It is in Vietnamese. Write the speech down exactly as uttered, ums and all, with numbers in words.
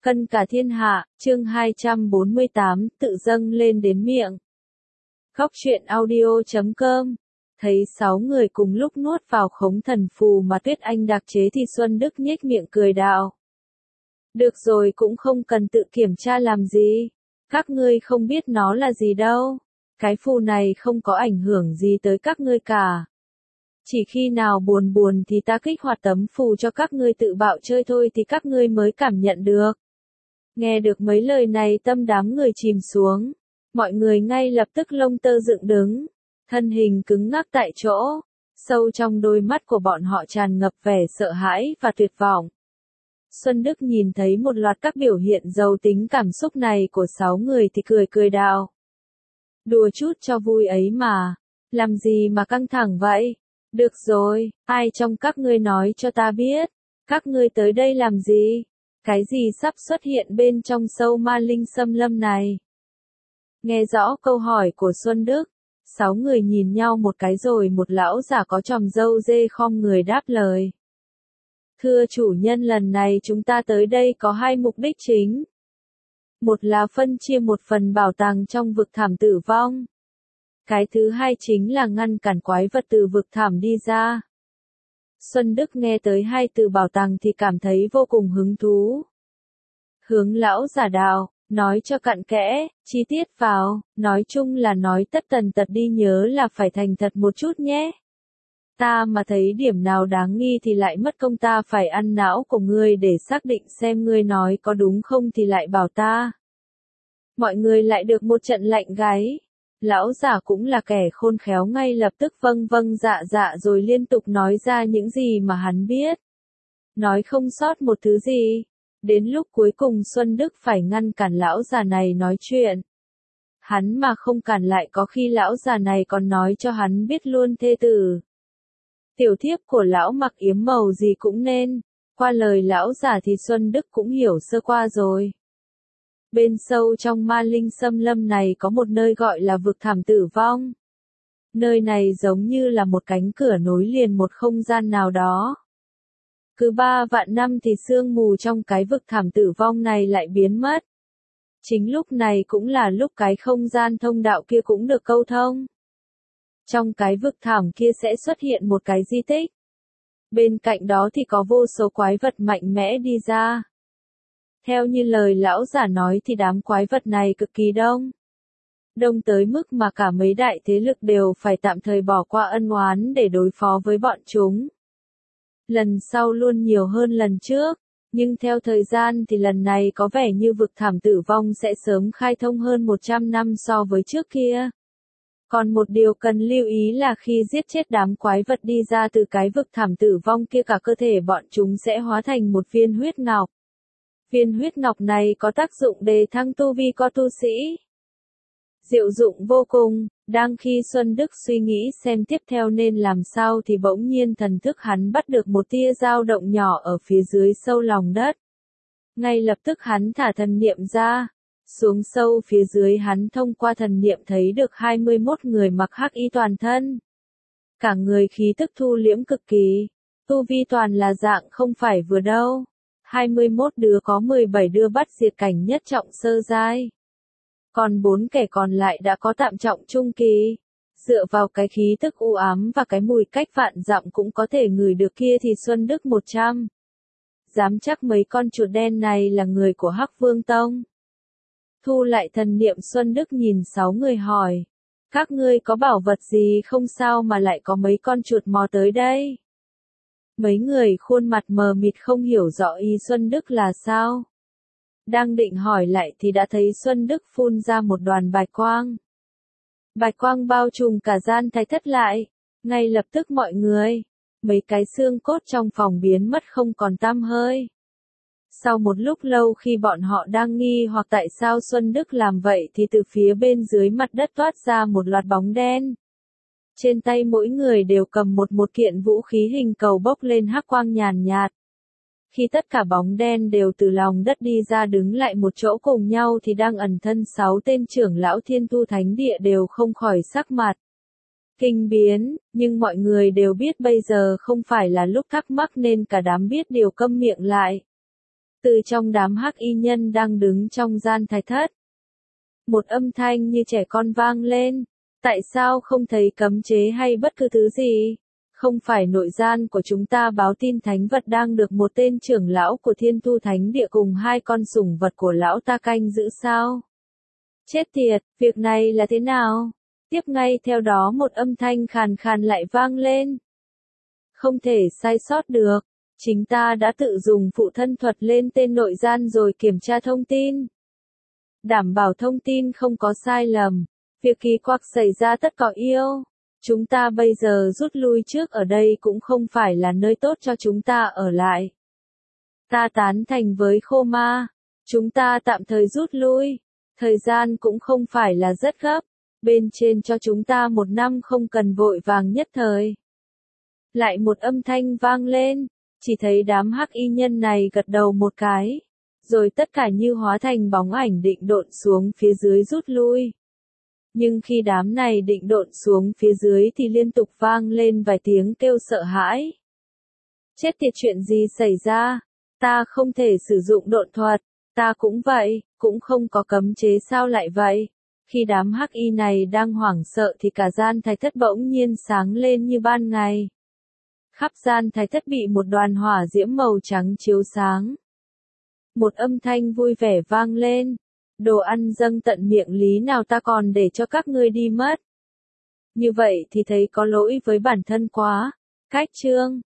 Cân cả thiên hạ, chương hai trăm bốn mươi tám, tự dâng lên đến miệng. Góc truyện audio chấm com. Thấy sáu người cùng lúc nuốt vào khống thần phù mà Tuyết Anh đặc chế thì Xuân Đức nhếch miệng cười đạo. Được rồi, cũng không cần tự kiểm tra làm gì. Các ngươi không biết nó là gì đâu. Cái phù này không có ảnh hưởng gì tới các ngươi cả. Chỉ khi nào buồn buồn thì ta kích hoạt tấm phù cho các ngươi tự bạo chơi thôi thì các ngươi mới cảm nhận được. Nghe được mấy lời này tâm đám người chìm xuống. Mọi người ngay lập tức lông tơ dựng đứng. Thân hình cứng ngắc tại chỗ. Sâu trong đôi mắt của bọn họ tràn ngập vẻ sợ hãi và tuyệt vọng. Xuân Đức nhìn thấy một loạt các biểu hiện giàu tính cảm xúc này của sáu người thì cười cười đạo. Đùa chút cho vui ấy mà. Làm gì mà căng thẳng vậy? Được rồi, ai trong các ngươi nói cho ta biết. Các ngươi tới đây làm gì? Cái gì sắp xuất hiện bên trong sâu ma linh xâm lâm này? Nghe rõ câu hỏi của Xuân Đức, sáu người nhìn nhau một cái rồi một lão giả có chòm râu dê khom người đáp lời. Thưa chủ nhân, lần này chúng ta tới đây có hai mục đích chính. Một là phân chia một phần bảo tàng trong vực thẳm tử vong. Cái thứ hai chính là ngăn cản quái vật từ vực thẳm đi ra. Xuân Đức nghe tới hai từ bảo tàng thì cảm thấy vô cùng hứng thú. Hướng lão giả đạo, nói cho cặn kẽ, chi tiết vào, nói chung là nói tất tần tật đi, nhớ là phải thành thật một chút nhé. Ta mà thấy điểm nào đáng nghi thì lại mất công ta phải ăn não của ngươi để xác định xem ngươi nói có đúng không thì lại bảo ta. Mọi người lại được một trận lạnh gáy. Lão giả cũng là kẻ khôn khéo, ngay lập tức vâng vâng dạ dạ rồi liên tục nói ra những gì mà hắn biết. Nói không sót một thứ gì. Đến lúc cuối cùng Xuân Đức phải ngăn cản lão già này nói chuyện. Hắn mà không cản lại có khi lão già này còn nói cho hắn biết luôn thê tử. Tiểu thiếp của lão mặc yếm màu gì cũng nên. Qua lời lão già thì Xuân Đức cũng hiểu sơ qua rồi. Bên sâu trong ma linh xâm lâm này có một nơi gọi là vực thẳm tử vong. Nơi này giống như là một cánh cửa nối liền một không gian nào đó. Cứ ba vạn năm thì sương mù trong cái vực thẳm tử vong này lại biến mất. Chính lúc này cũng là lúc cái không gian thông đạo kia cũng được câu thông. Trong cái vực thẳm kia sẽ xuất hiện một cái di tích. Bên cạnh đó thì có vô số quái vật mạnh mẽ đi ra. Theo như lời lão giả nói thì đám quái vật này cực kỳ đông. Đông tới mức mà cả mấy đại thế lực đều phải tạm thời bỏ qua ân oán để đối phó với bọn chúng. Lần sau luôn nhiều hơn lần trước, nhưng theo thời gian thì lần này có vẻ như vực thẳm tử vong sẽ sớm khai thông hơn một trăm năm so với trước kia. Còn một điều cần lưu ý là khi giết chết đám quái vật đi ra từ cái vực thẳm tử vong kia, cả cơ thể bọn chúng sẽ hóa thành một viên huyết ngọc. Viên huyết ngọc này có tác dụng đề thăng tu vi của tu sĩ. Diệu dụng vô cùng. Đang khi Xuân Đức suy nghĩ xem tiếp theo nên làm sao thì bỗng nhiên thần thức hắn bắt được một tia dao động nhỏ ở phía dưới sâu lòng đất. Ngay lập tức hắn thả thần niệm ra. Xuống sâu phía dưới hắn thông qua thần niệm thấy được hai mươi mốt người mặc hắc y toàn thân. Cả người khí tức thu liễm cực kỳ. Tu vi toàn là dạng không phải vừa đâu. hai mươi mốt đứa có mười bảy đứa bắt diệt cảnh nhất trọng sơ giai. Còn bốn kẻ còn lại đã có tạm trọng trung kỳ. Dựa vào cái khí tức u ám và cái mùi cách vạn dặm cũng có thể ngửi được kia thì Xuân Đức một trăm. Dám chắc mấy con chuột đen này là người của Hắc Vương Tông. Thu lại thần niệm, Xuân Đức nhìn sáu người hỏi. Các ngươi có bảo vật gì không sao mà lại có mấy con chuột mò tới đây? Mấy người khuôn mặt mờ mịt không hiểu rõ ý Xuân Đức là sao. Đang định hỏi lại thì đã thấy Xuân Đức phun ra một đoàn bạch quang. Bạch quang bao trùm cả gian thái thất lại. Ngay lập tức mọi người, mấy cái xương cốt trong phòng biến mất không còn tăm hơi. Sau một lúc lâu khi bọn họ đang nghi hoặc tại sao Xuân Đức làm vậy thì từ phía bên dưới mặt đất toát ra một loạt bóng đen. Trên tay mỗi người đều cầm một một kiện vũ khí hình cầu bốc lên hắc quang nhàn nhạt. Khi tất cả bóng đen đều từ lòng đất đi ra đứng lại một chỗ cùng nhau thì đang ẩn thân sáu tên trưởng lão Thiên Tu Thánh Địa đều không khỏi sắc mặt kinh biến, nhưng mọi người đều biết bây giờ không phải là lúc thắc mắc nên cả đám biết điều câm miệng lại. Từ trong đám hắc y nhân đang đứng trong gian thái thất. Một âm thanh như trẻ con vang lên. Tại sao không thấy cấm chế hay bất cứ thứ gì? Không phải nội gian của chúng ta báo tin thánh vật đang được một tên trưởng lão của Thiên Tu Thánh Địa cùng hai con sủng vật của lão ta canh giữ sao? Chết tiệt, việc này là thế nào? Tiếp ngay theo đó một âm thanh khàn khàn lại vang lên. Không thể sai sót được. Chính ta đã tự dùng phụ thân thuật lên tên nội gian rồi kiểm tra thông tin. Đảm bảo thông tin không có sai lầm. Việc kỳ quặc xảy ra tất có yêu. Chúng ta bây giờ rút lui trước, ở đây cũng không phải là nơi tốt cho chúng ta ở lại. Ta tán thành với Khô Ma. Chúng ta tạm thời rút lui. Thời gian cũng không phải là rất gấp. Bên trên cho chúng ta một năm, không cần vội vàng nhất thời. Lại một âm thanh vang lên. Chỉ thấy đám hắc y nhân này gật đầu một cái. Rồi tất cả như hóa thành bóng ảnh định độn xuống phía dưới rút lui. Nhưng khi đám này định độn xuống phía dưới thì liên tục vang lên vài tiếng kêu sợ hãi. Chết tiệt, chuyện gì xảy ra? Ta không thể sử dụng độn thuật. Ta cũng vậy, cũng không có cấm chế, sao lại vậy? Khi đám hắc y này đang hoảng sợ thì cả gian thái thất bỗng nhiên sáng lên như ban ngày. Khắp gian thái thất bị một đoàn hỏa diễm màu trắng chiếu sáng. Một âm thanh vui vẻ vang lên. Đồ ăn dâng tận miệng, lý nào ta còn để cho các ngươi đi mất. Như vậy thì thấy có lỗi với bản thân quá. Cách chương